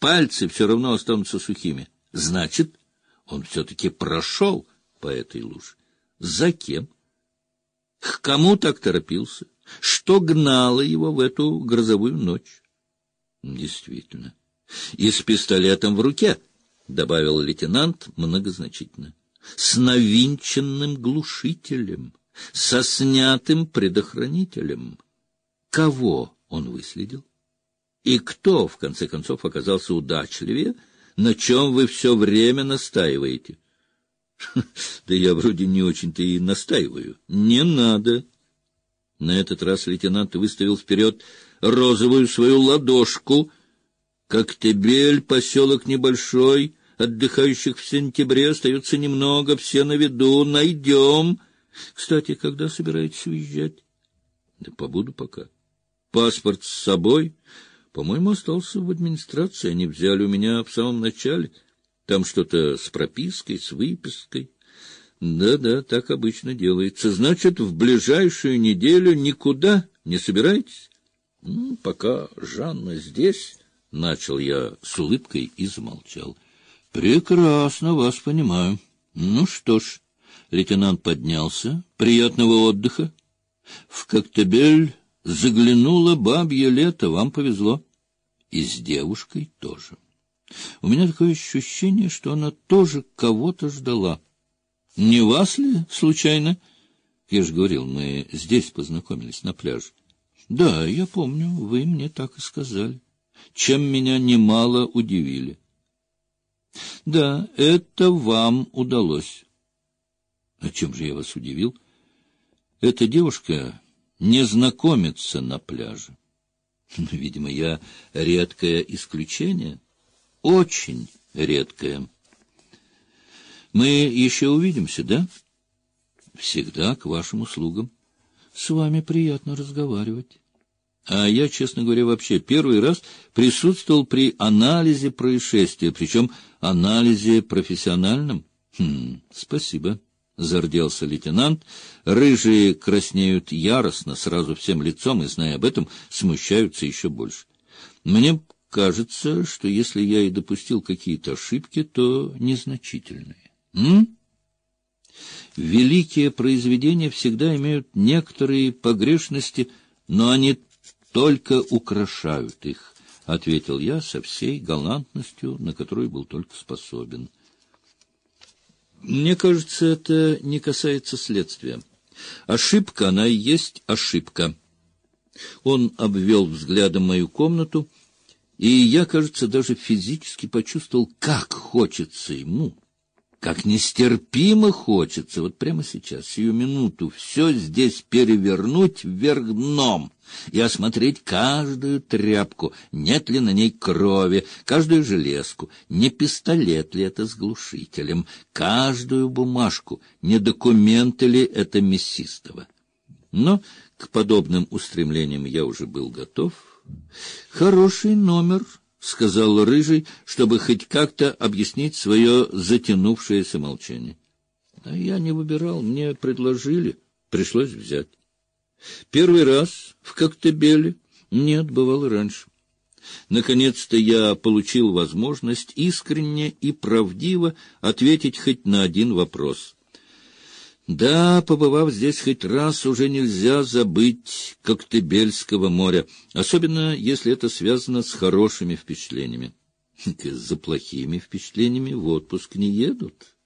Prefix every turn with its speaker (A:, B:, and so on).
A: пальцы все равно останутся сухими. Значит, он все-таки прошел по этой луже. За кем? К кому так торопился? Что гнало его в эту грозовую ночь? Действительно. И с пистолетом в руке, — добавил лейтенант многозначительно, — с навинченным глушителем, со снятым предохранителем. Кого он выследил? И кто, в конце концов, оказался удачливее, на чем вы все время настаиваете? Да я вроде не очень-то и настаиваю. Не надо. На этот раз лейтенант выставил вперед розовую свою ладошку. Коктебель, поселок небольшой, отдыхающих в сентябре остается немного, все на виду, найдем. Кстати, когда собираетесь уезжать? Да побуду пока. Паспорт с собой? По-моему, остался в администрации. Они взяли у меня в самом начале. Там что-то с пропиской, с выпиской. Да-да, так обычно делается. Значит, в ближайшую неделю никуда не собираетесь? Пока Жанна здесь, — начал я с улыбкой и замолчал. Прекрасно вас понимаю. Ну что ж, лейтенант поднялся. Приятного отдыха. В Коктебель заглянуло бабье лето, вам повезло. И с девушкой тоже. У меня такое ощущение, что она тоже кого-то ждала. Не вас ли, случайно? Я же говорил, мы здесь познакомились, на пляже. Да, я помню, вы мне так и сказали. Чем меня немало удивили. Да, это вам удалось. А чем же я вас удивил? Эта девушка не знакомится на пляже. Видимо, я редкое исключение. Очень редкое. Мы еще увидимся, да? Всегда к вашим услугам. С вами приятно разговаривать. А я, честно говоря, вообще первый раз присутствовал при анализе происшествия, причем анализе профессиональном. Спасибо, — зарделся лейтенант. Рыжие краснеют яростно, сразу всем лицом, и, зная об этом, смущаются еще больше. Мне кажется, что если я и допустил какие-то ошибки, то незначительные. Великие произведения всегда имеют некоторые погрешности, но они только украшают их, — ответил я со всей галантностью, на которую был только способен. Мне кажется, это не касается следствия. Ошибка, она и есть ошибка. Он обвел взглядом мою комнату, и я, кажется, даже физически почувствовал, как хочется ему, как нестерпимо хочется, вот прямо сейчас, сию минуту, все здесь перевернуть вверх дном и осмотреть каждую тряпку, нет ли на ней крови, каждую железку, не пистолет ли это с глушителем, каждую бумажку, не документы ли это Мясистого. Но к подобным устремлениям я уже был готов. «Хороший номер», — сказал Рыжий, чтобы хоть как-то объяснить свое затянувшееся молчание. А я не выбирал, мне предложили, пришлось взять. Первый раз в Коктебеле? Нет, бывало раньше. Наконец-то я получил возможность искренне и правдиво ответить хоть на один вопрос. Да, побывав здесь хоть раз, уже нельзя забыть Коктебельского моря, особенно если это связано с хорошими впечатлениями. За плохими впечатлениями в отпуск не едут.